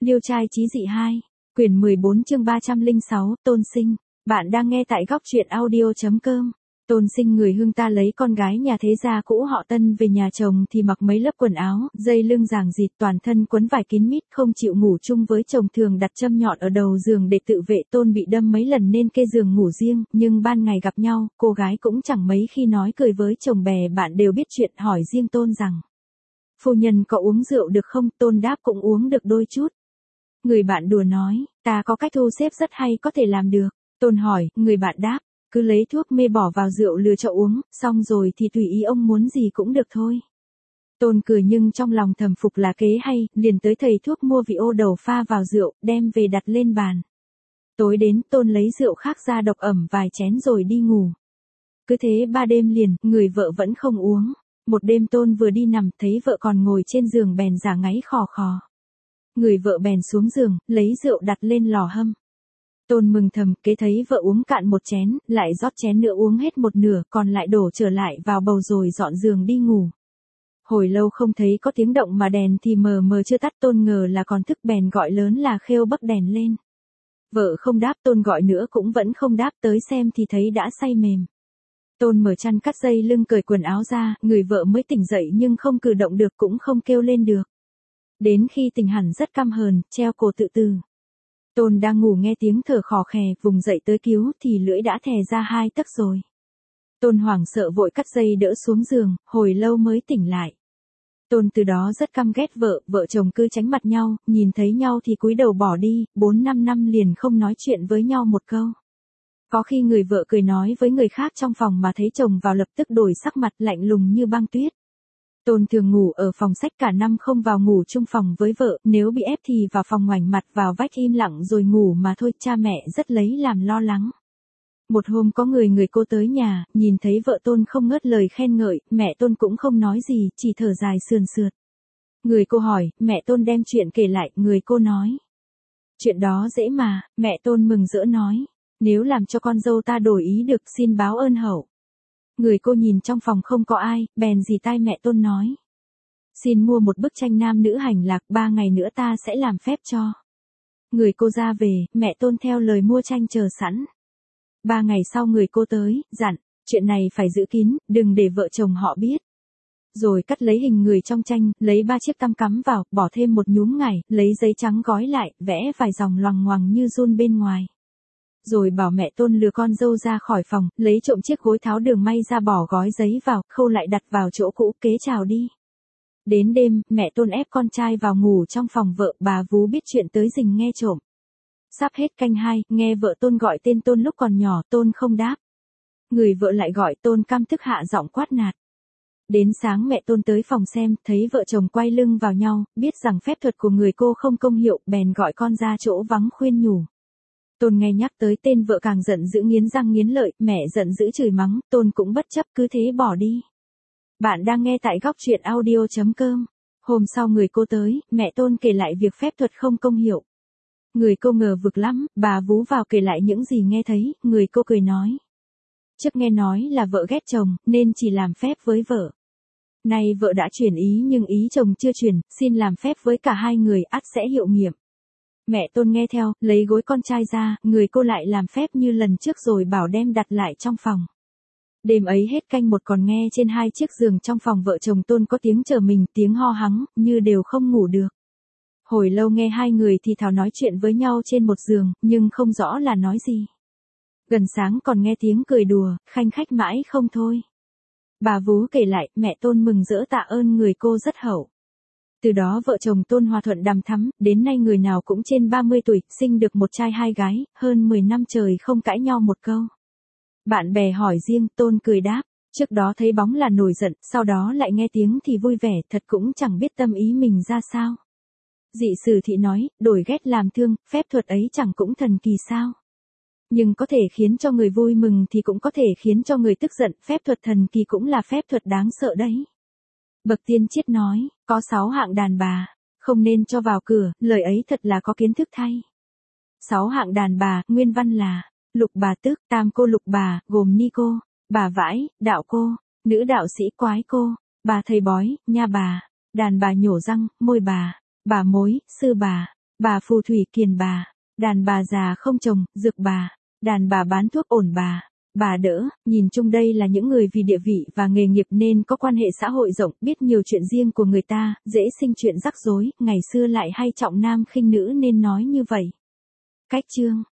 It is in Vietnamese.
Liêu trai chí dị 2, quyển 14 chương 306, Tôn Sinh. Bạn đang nghe tại góc truyện audio.com. Tôn Sinh người Hương ta lấy con gái nhà thế gia cũ họ Tân về nhà chồng thì mặc mấy lớp quần áo, dây lưng ràng rịt, toàn thân quấn vải kín mít, không chịu ngủ chung với chồng, thường đặt châm nhọn ở đầu giường để tự vệ. Tôn bị đâm mấy lần nên kê giường ngủ riêng, nhưng ban ngày gặp nhau, cô gái cũng chẳng mấy khi nói cười với chồng, bè bạn đều biết chuyện, hỏi riêng Tôn rằng: "Phu nhân có uống rượu được không?" Tôn đáp: "Cũng uống được đôi chút." Người bạn đùa nói: "Ta có cách thu xếp rất hay, có thể làm được." Tôn hỏi, người bạn đáp: "Cứ lấy thuốc mê bỏ vào rượu lừa cho uống, xong rồi thì tùy ý ông muốn gì cũng được thôi." Tôn cười nhưng trong lòng thầm phục là kế hay, liền tới thầy thuốc mua vị ô đầu pha vào rượu, đem về đặt lên bàn. Tối đến, Tôn lấy rượu khác ra độc ẩm vài chén rồi đi ngủ. Cứ thế 3 đêm liền, người vợ vẫn không uống. Một đêm Tôn vừa đi nằm, thấy vợ còn ngồi trên giường bèn giả ngáy khò khò. Người vợ bèn xuống giường, lấy rượu đặt lên lò hâm. Tôn mừng thầm, kế thấy vợ uống cạn một chén, lại rót chén nữa uống hết một nửa, còn lại đổ trở lại vào bầu rồi dọn giường đi ngủ. Hồi lâu không thấy có tiếng động mà đèn thì mờ mờ chưa tắt. Tôn ngờ là còn thức bèn gọi lớn là Khêu bấc đèn lên. Vợ không đáp, Tôn gọi nữa cũng vẫn không đáp, tới xem thì thấy đã say mềm. Tôn mở chăn cắt dây lưng cởi quần áo ra, người vợ mới tỉnh dậy nhưng không cử động được cũng không kêu lên được. Đến khi tỉnh hẳn rất căm hờn, treo cổ tự tử. Tôn đang ngủ nghe tiếng thở khò khè, vùng dậy tới cứu thì lưỡi đã thè ra 2 tấc rồi. Tôn hoảng sợ vội cắt dây đỡ xuống giường, hồi lâu mới tỉnh lại. Tôn từ đó rất căm ghét vợ, vợ chồng cứ tránh mặt nhau, nhìn thấy nhau thì cúi đầu bỏ đi, 4-5 năm liền không nói chuyện với nhau một câu. Có khi người vợ cười nói với người khác trong phòng mà thấy chồng vào lập tức đổi sắc mặt lạnh lùng như băng tuyết. Tôn thường ngủ ở phòng sách cả năm không vào ngủ chung phòng với vợ, nếu bị ép thì vào phòng ngoảnh mặt vào vách im lặng rồi ngủ mà thôi. Cha mẹ rất lấy làm lo lắng. Một hôm có người cô tới nhà, nhìn thấy vợ Tôn không ngớt lời khen ngợi, mẹ Tôn cũng không nói gì, chỉ thở dài sườn sượt. Người cô hỏi, mẹ Tôn đem chuyện kể lại, người cô nói: "Chuyện đó dễ mà." Mẹ Tôn mừng rỡ nói: "Nếu làm cho con dâu ta đổi ý được, xin báo ơn hậu." Người cô nhìn trong phòng không có ai, bèn rì tai mẹ Tôn nói: "Xin mua một bức tranh nam nữ hành lạc, 3 ngày nữa ta sẽ làm phép cho." Người cô ra về, mẹ Tôn theo lời mua tranh chờ sẵn. 3 ngày sau người cô tới, dặn: "Chuyện này phải giữ kín, đừng để vợ chồng họ biết." Rồi cắt lấy hình người trong tranh, lấy 3 chiếc tăm cắm vào, bỏ thêm một nhúm ngải, lấy giấy trắng gói lại, vẽ vài dòng loằng ngoằng như giun bên ngoài. Rồi bảo mẹ Tôn lừa con dâu ra khỏi phòng, lấy trộm chiếc gối tháo đường may ra, bỏ gói giấy vào, khâu lại đặt vào chỗ cũ, kế chào đi. Đến đêm, mẹ Tôn ép con trai vào ngủ trong phòng vợ, bà vú biết chuyện tới rình nghe trộm. Sắp hết canh 2, nghe vợ Tôn gọi tên Tôn lúc còn nhỏ, Tôn không đáp. Người vợ lại gọi, Tôn căm tức hạ giọng quát nạt. Đến sáng mẹ Tôn tới phòng xem, thấy vợ chồng quay lưng vào nhau, biết rằng phép thuật của người cô không công hiệu, bèn gọi con ra chỗ vắng khuyên nhủ. Tôn nghe nhắc tới tên vợ càng giận dữ nghiến răng nghiến lợi, mẹ giận dữ chửi mắng, Tôn cũng bất chấp, cứ thế bỏ đi. Bạn đang nghe tại góc truyện audio.com. Hôm sau người cô tới, mẹ Tôn kể lại việc phép thuật không công hiệu. Người cô ngờ vực lắm, bà vú vào kể lại những gì nghe thấy, người cô cười nói: "Trước nghe nói là vợ ghét chồng, nên chỉ làm phép với vợ. Nay vợ đã chuyển ý nhưng ý chồng chưa chuyển, xin làm phép với cả hai người, ắt sẽ hiệu nghiệm." Mẹ Tôn nghe theo, lấy gối con trai ra, người cô lại làm phép như lần trước rồi bảo đem đặt lại trong phòng. Đêm ấy hết canh 1 còn nghe trên 2 chiếc giường trong phòng vợ chồng Tôn có tiếng trở mình, tiếng ho hắng, như đều không ngủ được. Hồi lâu nghe hai người thì thào nói chuyện với nhau trên một giường, nhưng không rõ là nói gì. Gần sáng còn nghe tiếng cười đùa, khanh khách mãi không thôi. Bà vú kể lại, mẹ Tôn mừng rỡ tạ ơn người cô rất hậu. Từ đó vợ chồng Tôn hòa thuận đằm thắm, đến nay người nào cũng trên 30 tuổi, sinh được một trai 2 gái, hơn 10 năm trời không cãi nhau một câu. Bạn bè hỏi riêng, Tôn cười đáp: "Trước đó thấy bóng là nổi giận, sau đó lại nghe tiếng thì vui vẻ, thật cũng chẳng biết tâm ý mình ra sao." Dị Sử Thị nói, đổi ghét làm thương, phép thuật ấy chẳng cũng thần kỳ sao? Nhưng có thể khiến cho người vui mừng thì cũng có thể khiến cho người tức giận, phép thuật thần kỳ cũng là phép thuật đáng sợ đấy. Bậc tiên triết nói, có 6 hạng đàn bà, không nên cho vào cửa, lời ấy thật là có kiến thức thay. 6 hạng đàn bà, nguyên văn là: lục bà tước, tam cô lục bà, gồm ni cô, bà vãi, đạo cô, nữ đạo sĩ quái cô, bà thầy bói, nha bà, đàn bà nhổ răng, môi bà mối, sư bà, bà phù thủy kiền bà, đàn bà già không chồng, dược bà, đàn bà bán thuốc ổn bà đỡ, nhìn chung đây là những người vì địa vị và nghề nghiệp nên có quan hệ xã hội rộng, biết nhiều chuyện riêng của người ta, dễ sinh chuyện rắc rối, ngày xưa lại hay trọng nam khinh nữ nên nói như vậy. Cách chương